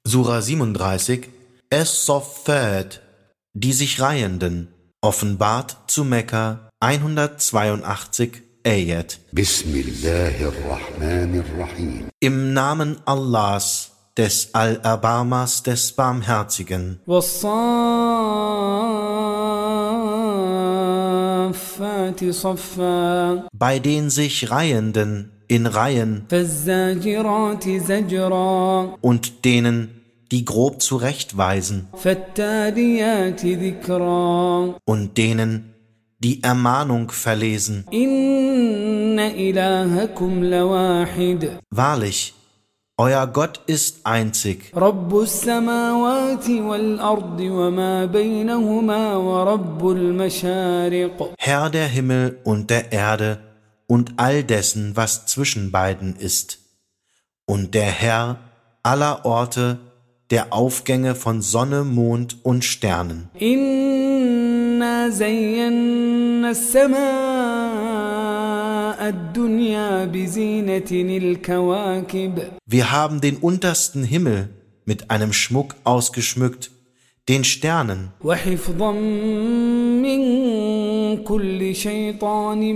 Sura 37, Es-Soffat, die sich Reihenden, offenbart zu Mekka, 182 Ayat. Bismillahirrahmanirrahim. Im Namen Allahs, des Allerbarmers, des Barmherzigen. وَالصَّافَّاتِ صَفًّا Bei den sich Reihenden in Reihen فَالزَّاجِرَاتِ زَجْرًا und denen, die grob zurechtweisen فَالتَّالِيَاتِ ذِكْرًا und denen, die Ermahnung verlesen. إِنَّ إِلَٰهَكُمْ لَوَاحِدٌ Wahrlich, euer Gott ist einzig, رَبُّ السَّمَاوَاتِ وَالْأَرْضِ وَمَا بَيْنَهُمَا وَرَبُّ الْمَشَارِقِ Herr der Himmel und der Erde und all dessen, was zwischen beiden ist, und der Herr aller Orte, der Aufgänge von Sonne, Mond und Sternen. إِنَّا زَيَّنَّا السَّمَاءَ الدُّنْيَا بِزِينَةٍ الْكَوَاكِبِ Wir haben den untersten Himmel mit einem Schmuck ausgeschmückt, den Sternen, وَحِفْظًا مِّن كُلِّ شَيْطَانٍ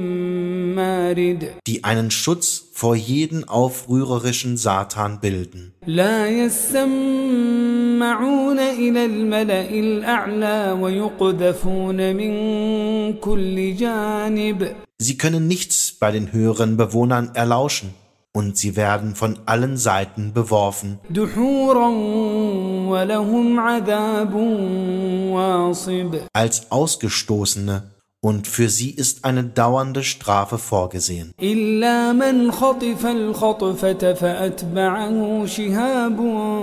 مَّارِدٍ die einen Schutz vor jeden aufrührerischen Satan bilden. لَا يَسَّمَّعُونَ إِلَى الْمَلَإِ الْأَعْلَى وَيُقْذَفُونَ مِن كُلِّ جَانِبٍ Sie können nichts bei den höheren Bewohnern erlauschen, und sie werden von allen Seiten beworfen, دُحُورًا وَلَهُمْ عَذَابٌ وَاصِبٌ als Ausgestoßene, und für sie ist eine dauernde Strafe vorgesehen. إِلَّا مَنْ خَطِفَ الْخَطْفَةَ فَأَتْبَعَهُ شِهَابٌ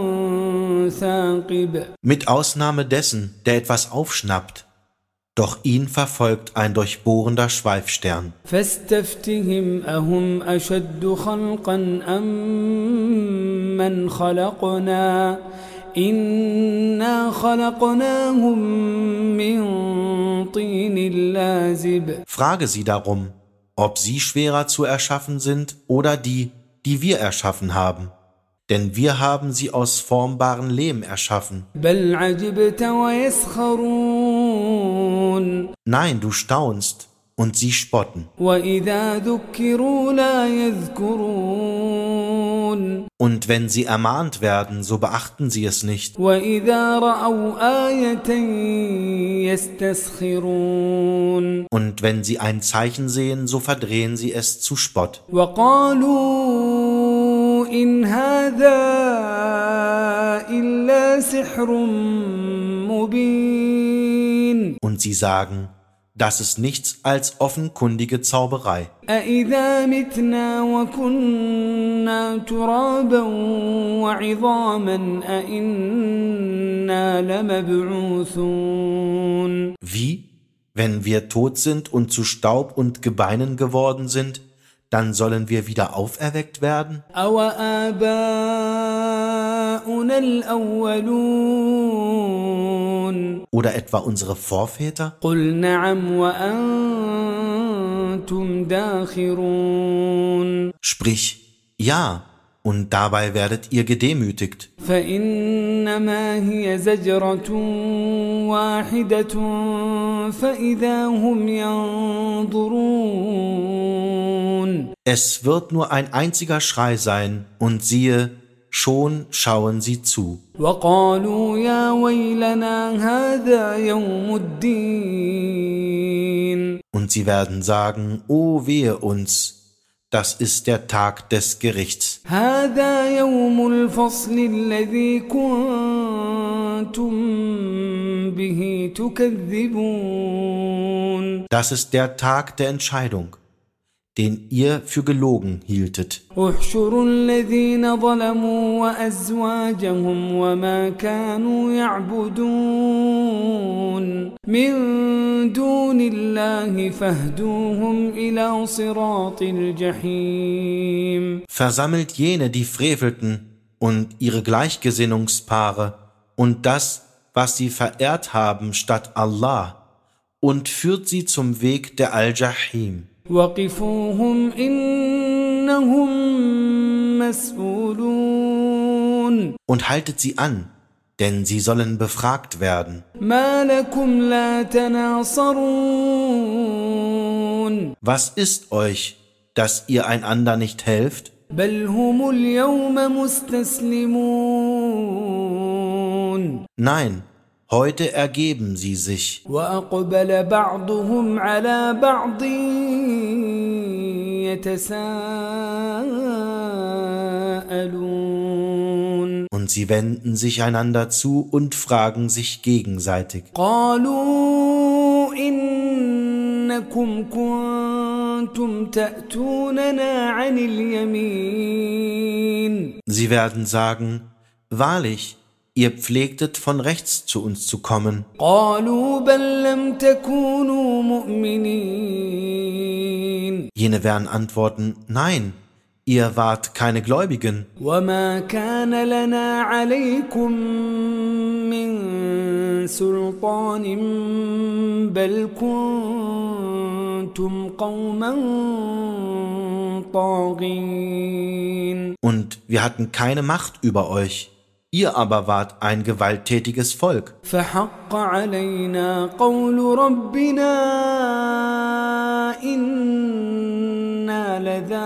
ثَاقِبٌ Mit Ausnahme dessen, der etwas aufschnappt, doch ihn verfolgt ein durchbohrender Schweifstern. فَاسْتَفْتِهِمْ أَهُمْ أَشَدُّ خَلْقًا أَمْ مَّنْ خَلَقْنَا إِنَّا خَلَقْنَاهُم مِّن طِينٍ لَازِبٍ Frage sie darum, ob sie schwerer zu erschaffen sind oder die, die wir erschaffen haben. Denn wir haben sie aus formbaren Lehm erschaffen. بَلْ عَجِبْتَ وَيَسْخَرُونَ Nein, du staunst, und sie spotten. وَإِذَا ذُكِّرُوا لَا يَذْكُرُونَ Und wenn sie ermahnt werden, so beachten sie es nicht. وَإِذَا رَأَوْا آيَةً يَسْتَسْخِرُونَ Und wenn sie ein Zeichen sehen, so verdrehen sie es zu Spott. وَقَالُوا إِنْ هَذَا إِلَّا سِحْرٌ مُبِينٌ Und sie sagen, das ist nichts als offenkundige Zauberei. أَإِذَا مِتْنَا وَكُنَّا تُرَابًا وَعِظَامًا أَإِنَّا لَمَبْعُوثُونَ Wie? Wenn wir tot sind und zu Staub und Gebeinen geworden sind, dann sollen wir wieder auferweckt werden? أَوَآبَاؤُنَا الْأَوَّلُونَ Oder etwa unsere Vorväter? قُلْ نَعَمْ وَأَنْتُمْ دَاخِرُونَ Sprich, ja, und dabei werdet ihr gedemütigt. فَإِنَّمَا هِيَ زَجْرَةٌ وَاحِدَةٌ فَإِذَا هُمْ يَنظُرُونَ Es wird nur ein einziger Schrei sein, und siehe, schon schauen sie zu. وَقَالُوا يَا وَيْلَنَا هَذَا يَوْمُ الدِّينِ Und sie werden sagen, o wehe uns, das ist der Tag des Gerichts. هَذَا يَوْمُ الْفَصْلِ الَّذِي كُنْتُمْ بِهِ تُكَذِّبُونَ Das ist der Tag der Entscheidung, den ihr für gelogen hieltet. احشروا الذين ظلموا وأزواجهم وما كانوا يعبدون من دون الله فاهدوهم إلى صراط الجحيم Versammelt jene, die frevelten, und ihre Gleichgesinnungspaare und das, was sie verehrt haben statt Allah, und führt sie zum Weg der Al-Jahim. وقفوهم إنهم مسؤولون Und haltet sie an, denn sie sollen befragt werden. ما لكم لا تناصرون Was ist euch, dass ihr einander nicht helft? بل هم اليوم مستسلمون Nein, heute ergeben sie sich. وأقبل بعضهم على بعض يتساءلون Und sie wenden sich einander zu und fragen sich gegenseitig. قالوا إنكم كنتم تأتوننا عن اليمين Sie werden sagen, wahrlich, ihr pflegtet von rechts zu uns zu kommen. قالوا بل لم تكونوا مؤمنين Jene werden antworten, nein, ihr wart keine Gläubigen. وما كان لنا عليكم من سلطان بل كنتم قوما طاغين Und wir hatten keine Macht über euch. Ihr aber wart ein gewalttätiges Volk. فحق علينا قول ربنا إنا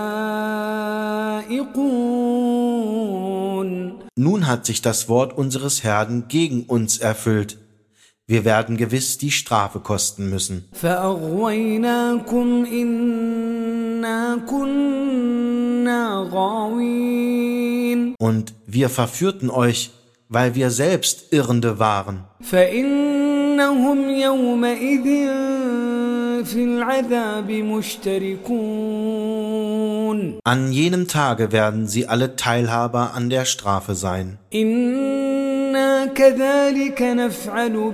لذائقون Nun hat sich das Wort unseres Herrn gegen uns erfüllt. Wir werden gewiss die Strafe kosten müssen. فأغويناكم إنا كنا غاوين Und wir verführten euch, weil wir selbst Irrende waren. فإنهم يومئذ في العذاب مشتركون An jenem Tage werden sie alle Teilhaber an der Strafe sein. إنا كذلك نفعل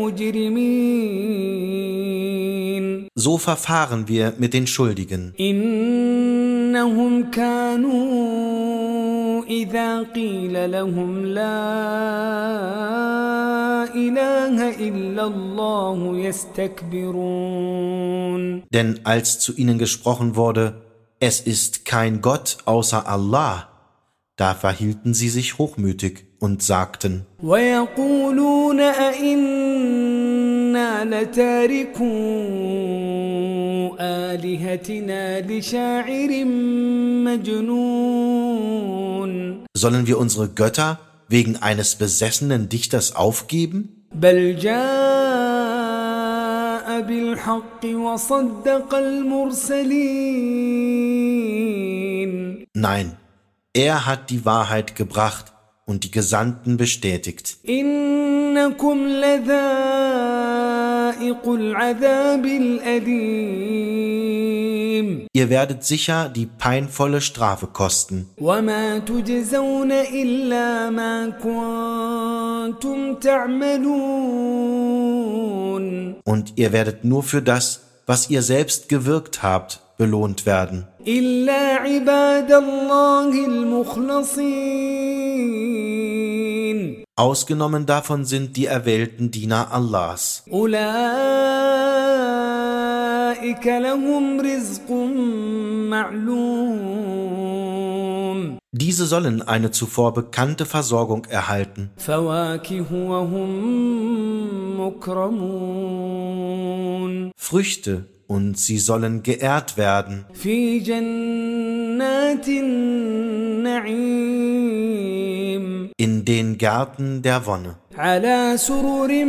بالمجرمين So verfahren wir mit den Schuldigen. إنهم كانوا إذا قيل لهم لا إله إلا الله يستكبرون Denn als zu ihnen gesprochen wurde, es ist kein Gott außer Allah, da verhielten sie sich hochmütig und sagten, ويقولون أئنا لتاركو آلهتنا لشاعر مجنون sollen wir unsere Götter wegen eines besessenen Dichters aufgeben? بل جاء بالحق وصدق المرسلين Nein, er hat die Wahrheit gebracht und die Gesandten bestätigt. إنكم لذائق العذاب الأليم Ihr werdet sicher die peinvolle Strafe kosten. وما تجزون إلا ما كنتم تعملون Und ihr werdet nur für das, was ihr selbst gewirkt habt, belohnt werden. إلا عباد الله المخلصين Ausgenommen davon sind die erwählten Diener Allahs. أولئك لهم رزق معلوم Diese sollen eine zuvor bekannte Versorgung erhalten. فواكه وهم مكرمون Früchte, und sie sollen geehrt werden. في جنات النعيم In den Gärten der Wonne. على سرر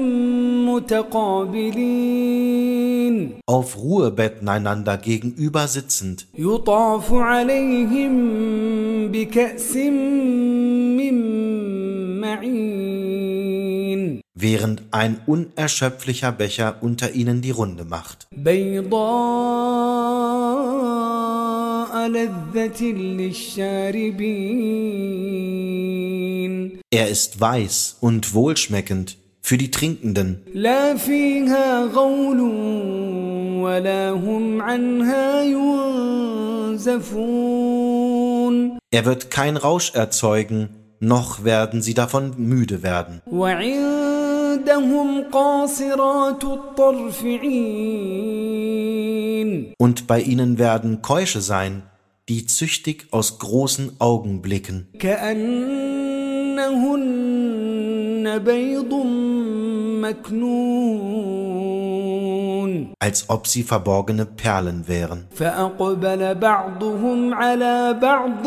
متقابلين Auf Ruhebetten einander gegenüber sitzend. يطاف عليهم بكأس من معين Während ein unerschöpflicher Becher unter ihnen die Runde macht. بيضاء لذة للشاربين Er ist weiß und wohlschmeckend für die Trinkenden. لا فيها غول ولا هم عنها ينزفون Er wird kein Rausch erzeugen, noch werden sie davon müde werden. وعندهم قاصرات الطرف عين Und bei ihnen werden Keusche sein, die züchtig aus großen Augen blicken. كأن كأنهن بيض مكنون als ob sie verborgene Perlen wären. فأقبل بعضهم على بعض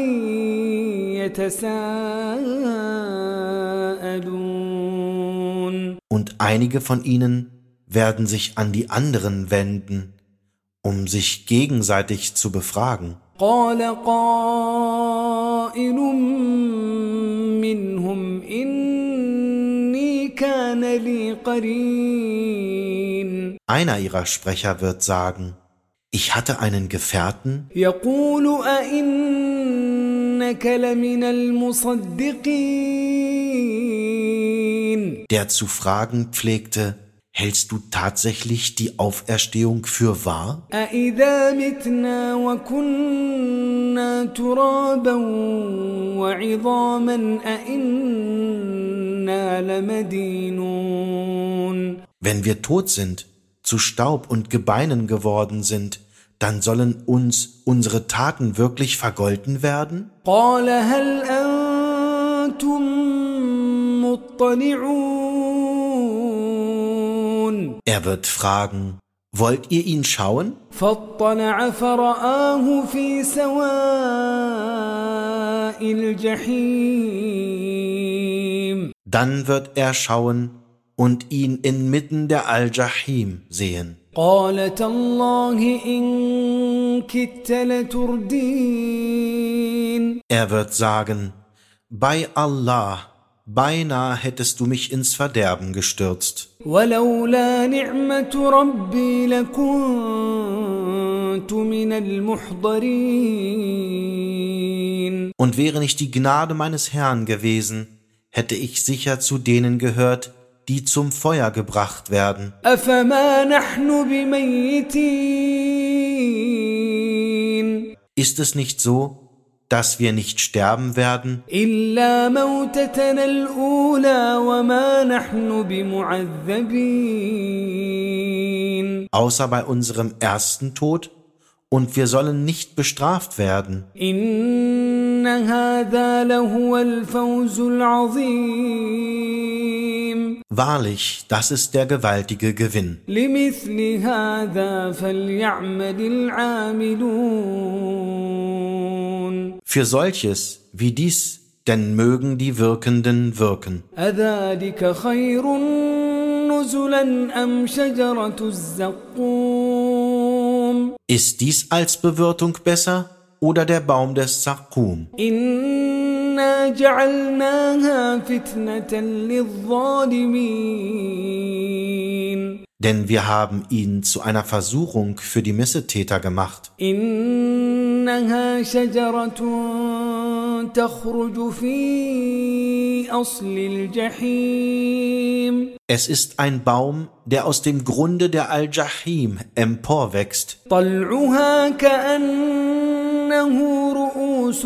يتساءلون Und einige von ihnen werden sich an die anderen wenden, um sich gegenseitig zu befragen. قال قائل منهم إني كان لي قرين Einer ihrer Sprecher wird sagen, ich hatte einen Gefährten, يقول أئنك لمن المصدقين der zu fragen pflegte, hältst du tatsächlich die Auferstehung für wahr? أإذا متنا وكنا ترابا وعظاما أإنا لمدينون Wenn wir tot sind, zu Staub und Gebeinen geworden sind, dann sollen uns unsere Taten wirklich vergolten werden? قال هل أنتم مطلعون Er wird fragen, wollt ihr ihn schauen? فاطلع فرآه في سواء الجحيم Dann wird er schauen und ihn inmitten der Al-Jahim sehen. قال تالله إن كدت لتردين Er wird sagen, bei Allah, beinahe hättest du mich ins Verderben gestürzt. ولولا نعمة ربي لكنت من المحضرين Und wäre nicht die Gnade meines Herrn gewesen, hätte ich sicher zu denen gehört, die zum Feuer gebracht werden. أفما نحن بميتين Ist es nicht so, dass wir nicht sterben werden, إلا موتتنا الأولى وما نحن بمعذبين außer bei unserem ersten Tod? Und wir sollen nicht bestraft werden. إن هذا لهو الفوز العظيم Wahrlich, das ist der gewaltige Gewinn. لمثل هذا فليعمل العاملون Für solches wie dies, denn mögen die Wirkenden wirken. أذلك خير نزلا أم شجرة الزقوم Ist dies als Bewirtung besser oder der Baum des Zakkum? إنا جعلناها فتنة للظالمين Denn wir haben ihn zu einer Versuchung für die Missetäter gemacht. إنها شجرة تخرج في أصل الجحيم Es ist ein Baum, der aus dem Grunde der Al-Jahim emporwächst. طلعها كأنه رؤوس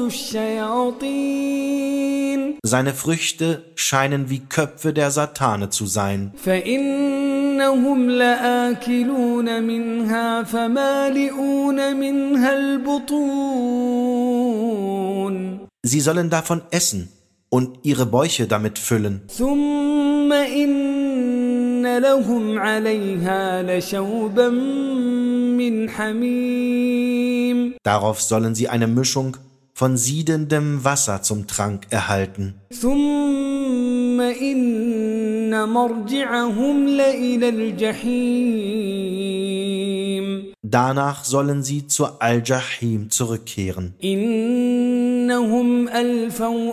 الشياطين Seine Früchte scheinen wie Köpfe der Satane zu sein. فإنهم لآكلون منها فمالئون منها البطون Sie sollen davon essen und ihre Bäuche damit füllen. ثم إن لهم عليها لشوبا من حميم Darauf sollen sie eine Mischung von siedendem Wasser zum Trank erhalten. ثم إن مرجعهم لإلى الجحيم Danach sollen sie zur Al-Jahim zurückkehren. إنهم ألفوا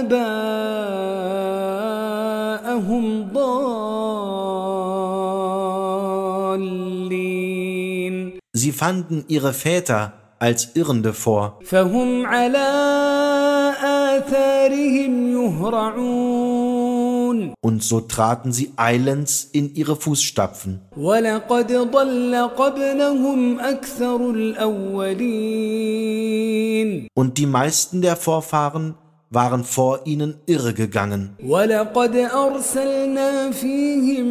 آباءهم ضالين Sie fanden ihre Väter als Irrende vor, فهم على آثارهم يهرعون und so traten sie eilends in ihre Fußstapfen. ولقد ضل قبلهم أكثر الأولين Und die meisten der Vorfahren waren vor ihnen irregegangen. ولقد أرسلنا فيهم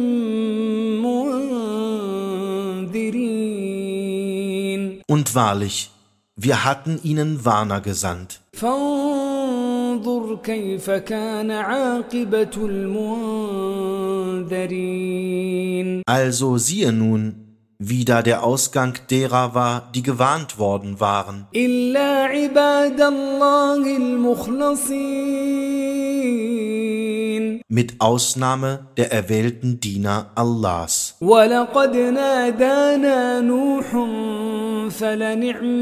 منذرين Und wahrlich, wir hatten ihnen Warner gesandt. فانظر فانظر كيف كان عاقبة المنذرين. Also siehe nun, wie da der Ausgang derer war, die gewarnt worden waren, إلا عباد الله المخلصين. mit Ausnahme der erwählten Diener Allahs. ولقد نادانا نوح فلنعم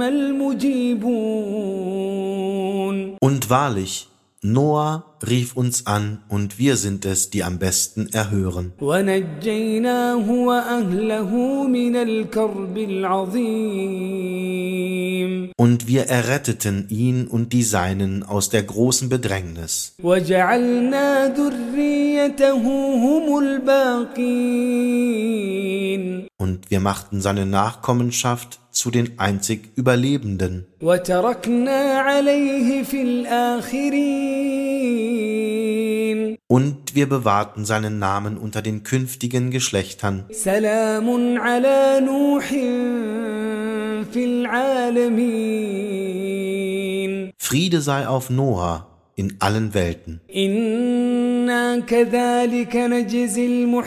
المجيبون. Und wahrlich, Noah rief uns an, und wir sind es, die am besten erhören. ونجيناه وأهله من الكرب العظيم. Und wir erretteten ihn und die Seinen aus der großen Bedrängnis. وجعلنا ذريته هم الباقين. Und wir machten seine Nachkommenschaft zu den einzig Überlebenden. وتركنا عليه في الآخرين. Und wir bewahrten seinen Namen unter den künftigen Geschlechtern. سلام على نوح في العالمين. Friede sei auf Noah in allen Welten. إنا كذلك نجزي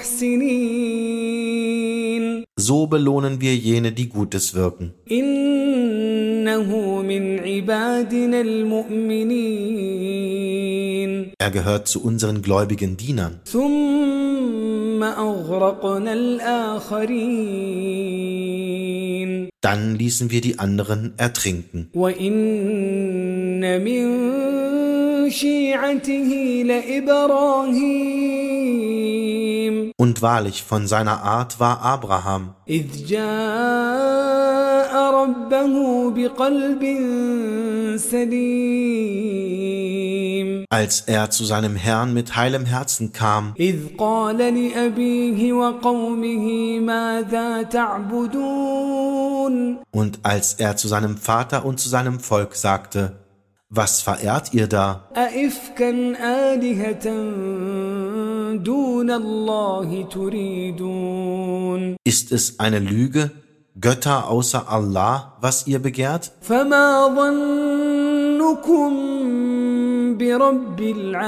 المحسنين. So belohnen wir jene, die Gutes wirken. إنه من عبادنا المؤمنين. Er gehört zu unseren gläubigen Dienern. ثم أغرقنا الآخرين. Dann ließen wir die anderen ertrinken. وإن من شيعته لإبراهيم. Und wahrlich, von seiner Art war Abraham, إذ جاء ربه بقلب سليم. als er zu seinem Herrn mit heilem Herzen kam, إذ قال لأبيه وقومه ماذا تعبدون. und als er zu seinem Vater und zu seinem Volk sagte, was verehrt ihr da? أئفكا آلهة دون الله تريدون. Ist es eine Lüge, Götter außer Allah, was ihr begehrt? فما ظنكم برب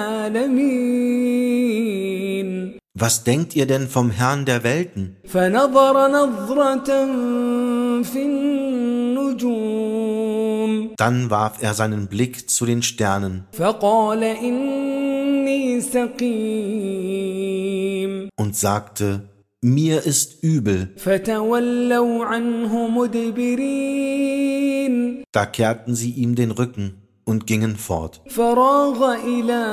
العالمين. Was denkt ihr denn vom Herrn der Welten? فنظر نظرة في النجوم. Dann warf er seinen Blick zu den Sternen فقال إني سقيم. und sagte, mir ist übel. فتولوا عنه مدبرين. Da kehrten sie ihm den Rücken und gingen fort. فراغ إلى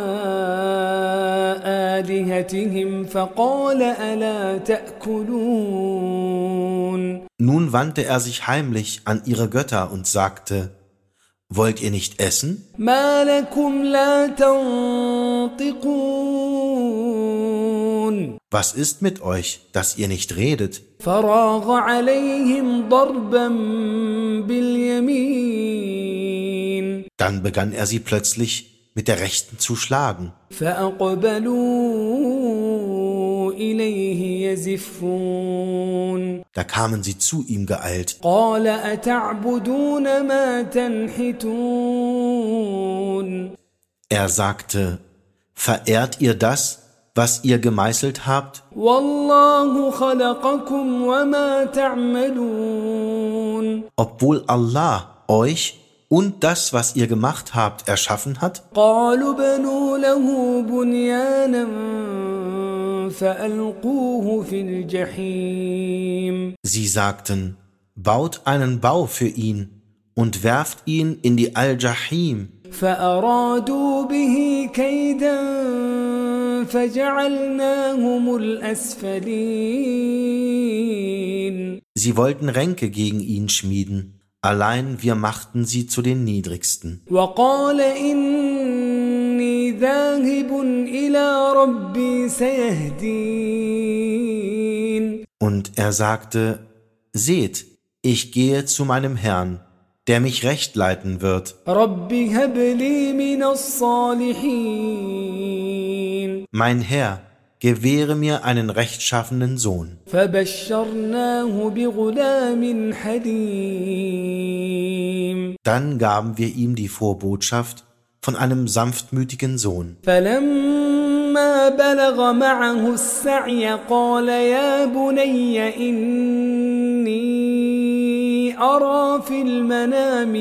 آلهتهم فقال ألا تأكلون. Nun wandte er sich heimlich an ihre Götter und sagte, wollt ihr nicht essen? ما لكم لا تنطقون. Was ist mit euch, dass ihr nicht redet? فراغ عليهم ضربا باليمين. Dann begann er sie plötzlich mit der Rechten zu schlagen. فأقبلوا إليه يزفون. Da kamen sie zu ihm geeilt. قال أتعبدون ما تنحتون. Er sagte, verehrt ihr das, was ihr gemeißelt habt? والله خلقكم وما تعملون. Obwohl Allah euch und das, was ihr gemacht habt, erschaffen hat? قالوا بنوا له بنيانا فألقوه في الجحيم. Sie sagten, baut einen Bau für ihn und werft ihn in die Al-Jahim. فأرادوا به كيدا فجعلناهم الأسفلين. Sie wollten Ränke gegen ihn schmieden, allein wir machten sie zu den Niedrigsten. وقال إني ذاهب إلى ربي سيهدين. Und er sagte, seht, ich gehe zu meinem Herrn, der mich recht leiten wird. رب هب لي من الصالحين. Mein Herr, gewähre mir einen rechtschaffenen Sohn. فبشرناه بغلام حليم. Dann gaben wir ihm die Vorbotschaft von einem sanftmütigen Sohn. فلما بلغ معه السعي قال يا بني إني أرى في المنام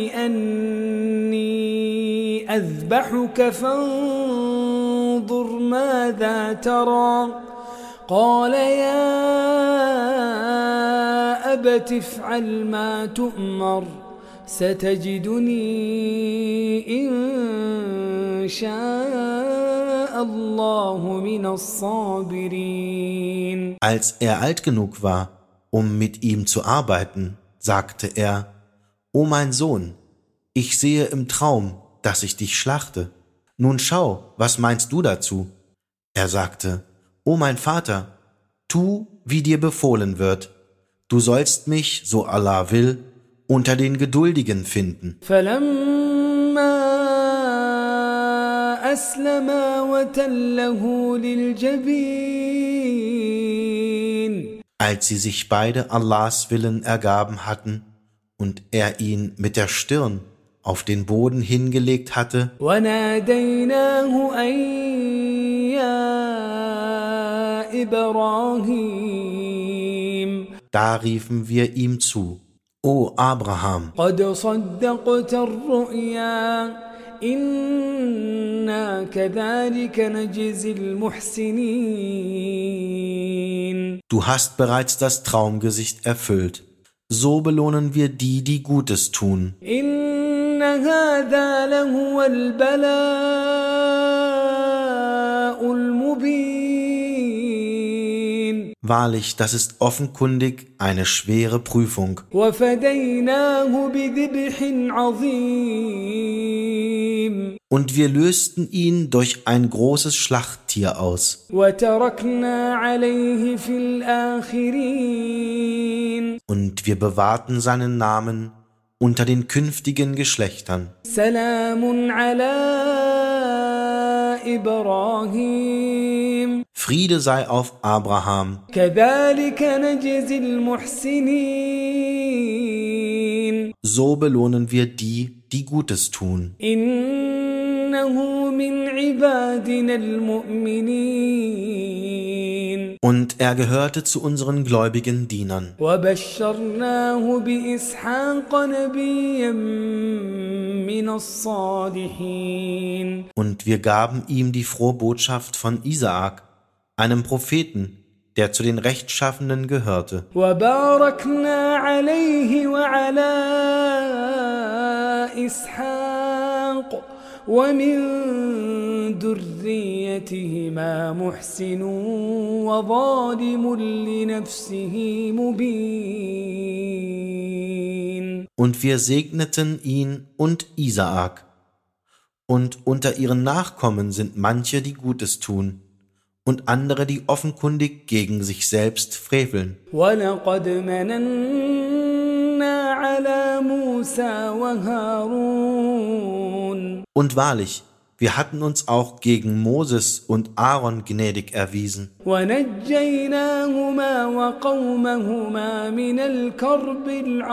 أني أذبحك فانظر ماذا ترى قال يا أبت افعل ما تؤمر ستجدني إن شاء الله من الصابرين. Als er alt genug war, um mit ihm zu arbeiten, sagte er: O mein Sohn, ich sehe im Traum, dass ich dich schlachte. Nun schau, was meinst du dazu? Er sagte: O mein Vater, tu, wie dir befohlen wird. Du sollst mich, so Allah will, unter den Geduldigen finden. فلما أسلما وتله للجبين. Als sie sich beide Allahs Willen ergaben hatten und er ihn mit der Stirn auf den Boden hingelegt hatte, وناديناه أن يا إبراهيم. da riefen wir ihm zu: O Abraham, قد صدقت الرؤيا إنا كذلك نجزي المحسنين. du hast bereits das Traumgesicht erfüllt. So belohnen wir die, die Gutes tun. إن هذا لهو البلاء المبين. Wahrlich, das ist offenkundig eine schwere Prüfung. وفديناه بذبح عظيم. Und wir lösten ihn durch ein großes Schlachttier aus. وتركنا عليه في الآخرين. Und wir bewahrten seinen Namen unter den künftigen Geschlechtern. سلام على إبراهيم. Friede sei auf Abraham. كذلك نجزي المحسنين. So belohnen wir die, die Gutes tun. إنه من عبادنا المؤمنين. Und er gehörte zu unseren gläubigen Dienern. وبشرناه بإسحاق نبيا من الصالحين. Und wir gaben ihm die frohe Botschaft von Isaak, einem Propheten, der zu den Rechtschaffenen gehörte. وباركنا عليه وعلى إسحاق ومن ذريتهما محسن وظالم لنفسه مبين. Und wir segneten ihn und Isaak. Und unter ihren Nachkommen sind manche, die Gutes tun, und andere, die offenkundig gegen sich selbst freveln. وَلَقَدْ مَنَنَّا عَلَى مُوسَى وَهَارُونَ. Und wahrlich, wir hatten uns auch gegen Moses und Aaron gnädig erwiesen. وَنَجَّيْنَاهُمَا وَقَوْمَهُمَا مِنَ الْكَرْبِ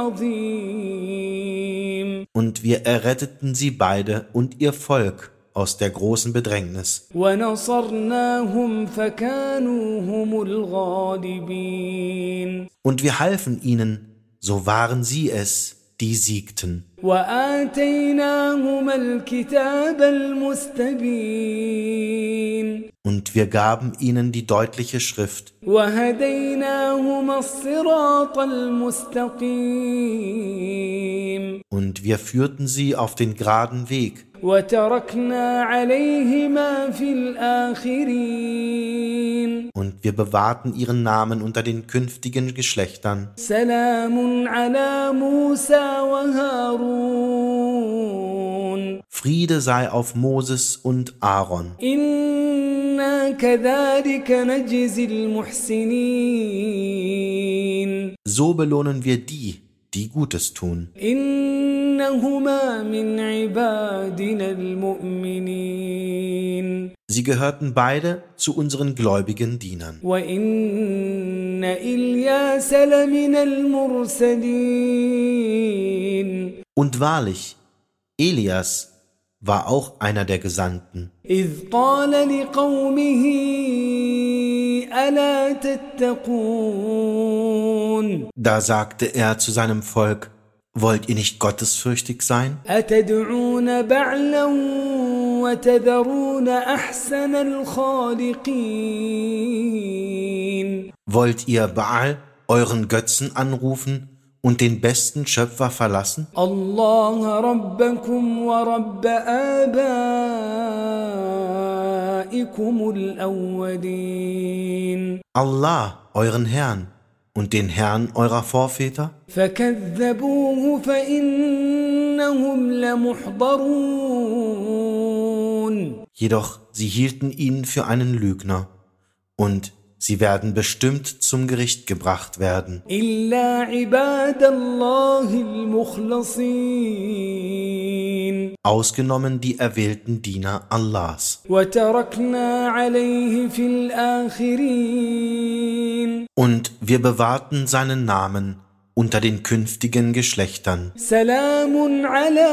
الْعَظِيمِ. Und wir erretteten sie beide und ihr Volk aus der großen Bedrängnis. وَنَصَرْنَاهُمْ فَكَانُوا هُمُ الْغَالِبِينَ. Und wir halfen ihnen, so waren sie es, die siegten. وَآتَيْنَاهُمَا الْكِتَابَ الْمُسْتَبِينَ. Und wir gaben ihnen die deutliche Schrift. وَهَدَيْنَاهُمَا الصِّرَاطَ الْمُسْتَقِيمَ. Und wir führten sie auf den geraden Weg. وَتَرَكْنَا عَلَيْهِمَا فِي الْآخِرِينَ. Und wir bewahrten ihren Namen unter den künftigen Geschlechtern. سَلَامٌ عَلَى مُوسَى وَهَارُونَ. Friede sei auf Moses und Aaron. إِنَّا كَذَلِكَ نَجْزِي الْمُحْسِنِينَ. So belohnen wir die, die Gutes tun. إِنَّهُمَا مِنْ عِبَادِنَا الْمُؤْمِنِينَ. Sie gehörten beide zu unseren gläubigen Dienern. وَإِنَّ إِلْيَاسَ لَمِنَ الْمُرْسَلِينَ. Und wahrlich, Elias war auch einer der Gesandten. إذ قال لقومه ألا تتقون Da sagte er zu seinem Volk, wollt ihr nicht gottesfürchtig sein? أتدعون بعلا وتذرون أحسن الخالقين Wollt ihr Baal, euren Götzen, anrufen und den besten Schöpfer verlassen? الله ربكم ورب آبائكم الأولين Allah, euren Herrn, und den Herrn eurer Vorväter? فكذبوه فإنهم لمحضرون Jedoch sie hielten ihn für einen Lügner, und sie werden bestimmt zum Gericht gebracht werden, إلا عباد الله المخلصين ausgenommen die erwählten Diener Allahs. وتركنا عليه في الآخرين Und wir bewahrten seinen Namen unter den künftigen Geschlechtern. سلام على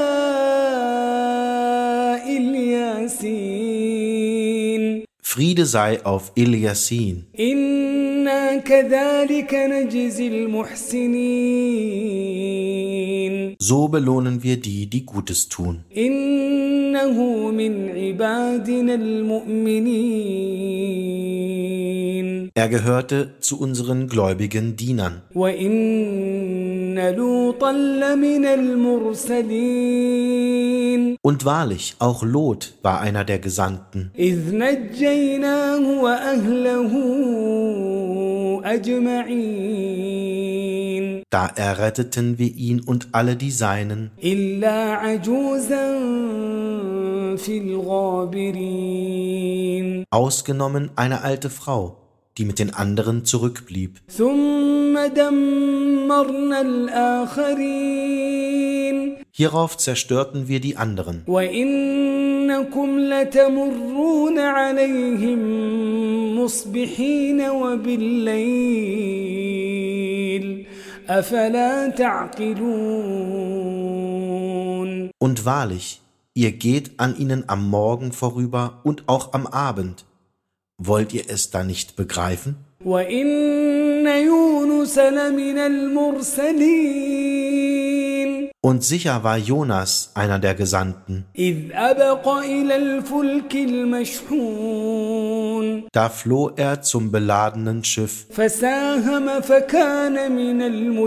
الياسين Friede sei auf Ilyasin. إنا كذلك نجزي المحسنين So belohnen wir die, die Gutes tun. إنه من عبادنا المؤمنين Er gehörte zu unseren gläubigen Dienern. وإن لوطا لمن المرسلين Und wahrlich, auch Lot war einer der Gesandten. إذ نجيناه وأهله أجمعين Da erretteten wir ihn und alle die Seinen, إلا عجوزا في الغابرين ausgenommen eine alte Frau, die mit den anderen zurückblieb. ثم دمرنا الآخرين Hierauf zerstörten wir die anderen. وإنكم لتمرون عليهم مصبحين وبالليل أفلا تعقلون Und wahrlich, ihr geht an ihnen am Morgen vorüber und auch am Abend. Wollt ihr es da nicht begreifen? وإن يونس لمن المرسلين Und sicher war Jonas einer der Gesandten. إذ أبق إلى الفلك المشحون Da floh er zum beladenen Schiff فساهم فكان من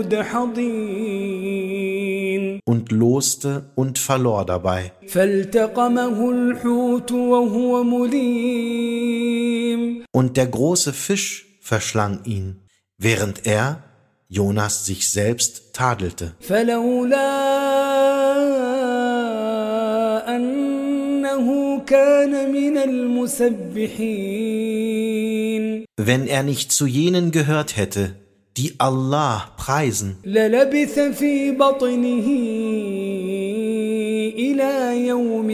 المدحضين und loste und verlor dabei. فالتقمه الحوت وهو مليم Und der große Fisch verschlang ihn, während er, Jonas, sich selbst tadelte. فلولا أنه كان من المسبحين Wenn er nicht zu jenen gehört hätte, die Allah preisen, للبث في بطنه إلى يوم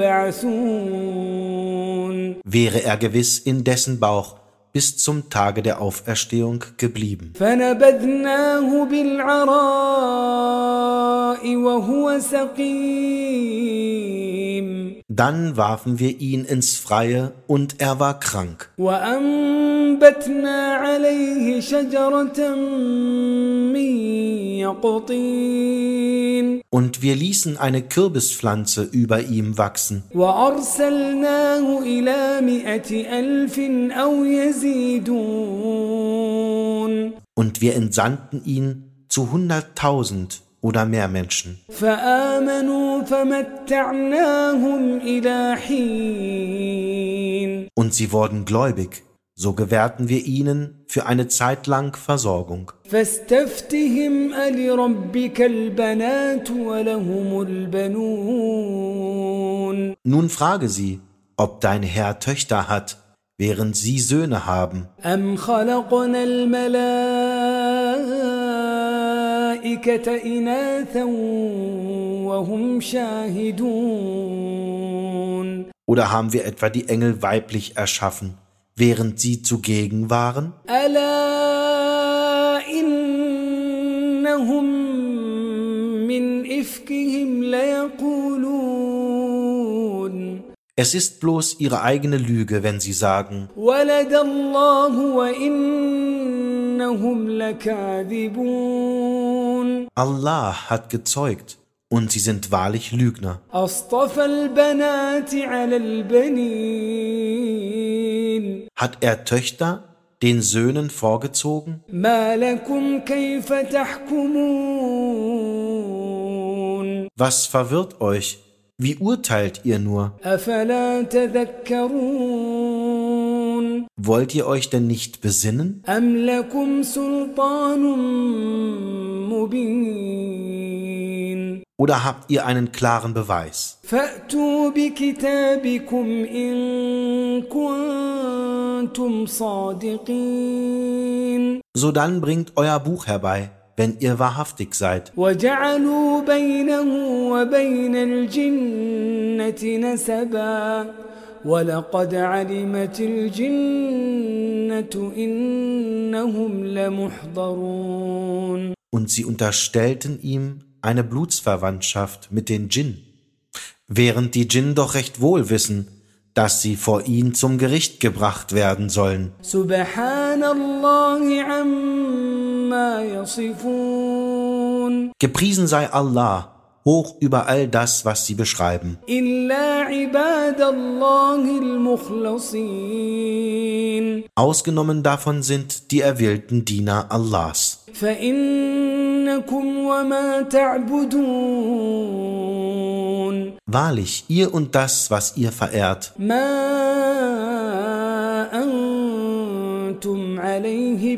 يبعثون wäre er gewiss in dessen Bauch bis zum Tage der Auferstehung geblieben. فنبذناه بالعراء وهو سقيم Dann warfen wir ihn ins Freie und er war krank. وأنبتنا عليه شجرة من يقطين Und wir ließen eine Kürbispflanze über ihm wachsen. وأرسلناه إلى 100,000 أو يزيدون Und wir entsandten ihn zu 100.000 oder mehr Menschen. فآمنوا فمتعناهم إلى حين Und sie wurden gläubig, so gewährten wir ihnen für eine Zeit lang Versorgung. فاستفتهم ألربك البنات ولهم البنون Nun frage sie, ob dein Herr Töchter hat, während sie Söhne haben. أم خلقنا الملائكة إناثا وهم شاهدون Oder haben wir etwa die Engel weiblich erschaffen, während sie zugegen waren? ألا إنهم من إفكهم ليقولون Es ist bloß ihre eigene Lüge, wenn sie sagen, ولد الله وإنهم لكاذبون Allah hat gezeugt und sie sind wahrlich Lügner. أصطفى البنات على البنين Hat er Töchter den Söhnen vorgezogen? ما لكم كيف تحكمون Was verwirrt euch? Wie urteilt ihr nur? أفلا تذكرون Wollt ihr euch denn nicht besinnen? أم لكم سلطان مبين Oder habt ihr einen klaren Beweis? فأتوا بكتابكم إن كنتم صادقين Sodann bringt euer Buch herbei, wenn ihr wahrhaftig seid. وجعلوا بينه وبين الجنة نسبا ولقد علمت الجنة إنهم لمحضرون Und sie unterstellten ihm eine Blutsverwandtschaft mit den Djinn, während die Djinn doch recht wohl wissen, dass sie vor ihn zum Gericht gebracht werden sollen. سبحان الله عما يصفون Gepriesen sei Allah, hoch über all das, was sie beschreiben. إلا عباد الله المخلصين Ausgenommen davon sind die erwählten Diener Allahs. فإنكم وما تعبدون Wahrlich, ihr und das, was ihr verehrt, ما أنتم عليه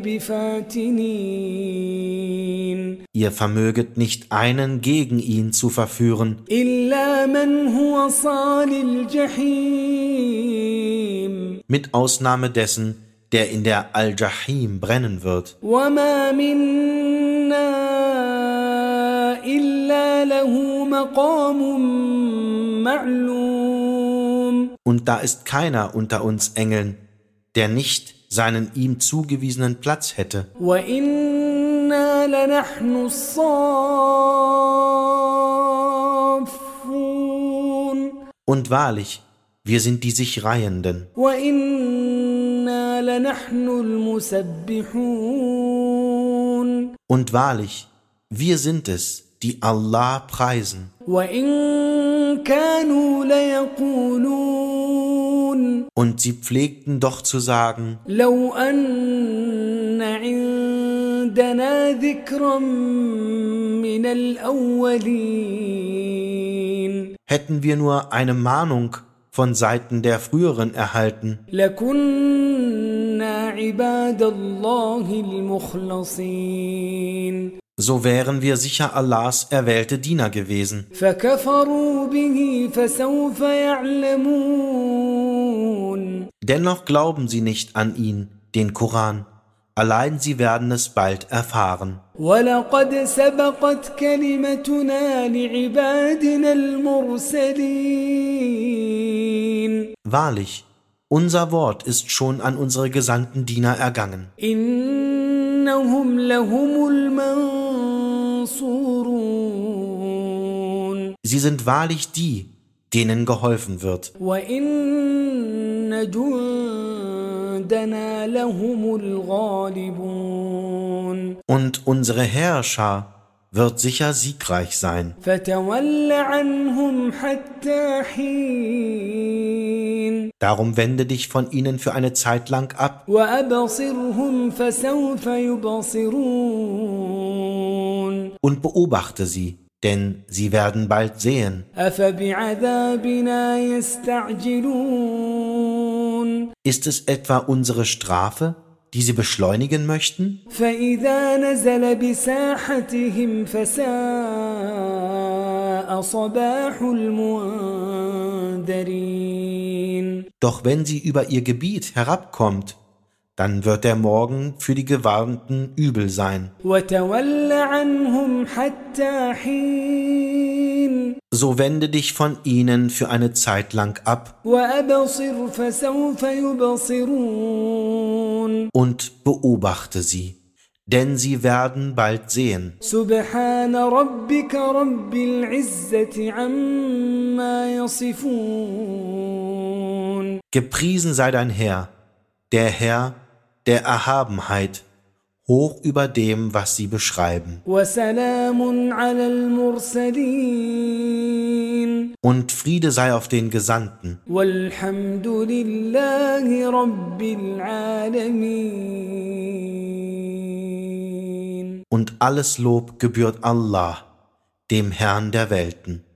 بفاتنين ihr vermöget nicht einen gegen ihn zu verführen, إلا من هو صال الجحيم mit Ausnahme dessen, der in der Al-Jahim brennen wird. وما منا إلا له مقام معلوم Und da ist keiner unter uns Engeln, der nicht seinen ihm zugewiesenen Platz hätte. وإنا لنحن الصافون Und wahrlich, wir sind die sich Reihenden. وإنا لنحن المسبحون Und wahrlich, wir sind es, die Allah preisen. وإن كانوا ليقولون Und sie pflegten doch zu sagen, لو أن عندنا ذكرا من الأولين hätten wir nur eine Mahnung von Seiten der Früheren erhalten, لكنا عباد الله المخلصين so wären wir sicher Allahs erwählte Diener gewesen. فكفروا به فسوف يعلمون Dennoch glauben sie nicht an ihn, den Koran. Allein sie werden es bald erfahren. ولقد سبقت كلمتنا لعبادنا المرسلين Wahrlich, unser Wort ist schon an unsere gesandten Diener ergangen. إنهم لهم المنصورون Sie sind wahrlich die, denen geholfen wird. وإن جندنا لهم الغالبون Und unsere Herrscher wird sicher siegreich sein. فتول عنهم حتى حين Darum wende dich von ihnen für eine Zeit lang ab وأبصرهم فسوف يبصرون und beobachte sie, denn sie werden bald sehen. أفبعذابنا يستعجلون Ist es etwa unsere Strafe, die sie beschleunigen möchten? فإذا نزل بساحتهم فساء صباح المنذرين Doch wenn sie über ihr Gebiet herabkommt, dann wird der Morgen für die Gewarnten übel sein. وتول عنهم حتى حين So wende dich von ihnen für eine Zeit lang ab وأبصر فسوف يبصرون und beobachte sie, denn sie werden bald sehen. سبحان ربك رب العزة عما يصفون Gepriesen sei dein Herr der Erhabenheit, hoch über dem, was sie beschreiben. وسلام على المرسلين Und Friede sei auf den Gesandten. والحمد لله رب العالمين. Und alles Lob gebührt Allah, dem Herrn der Welten.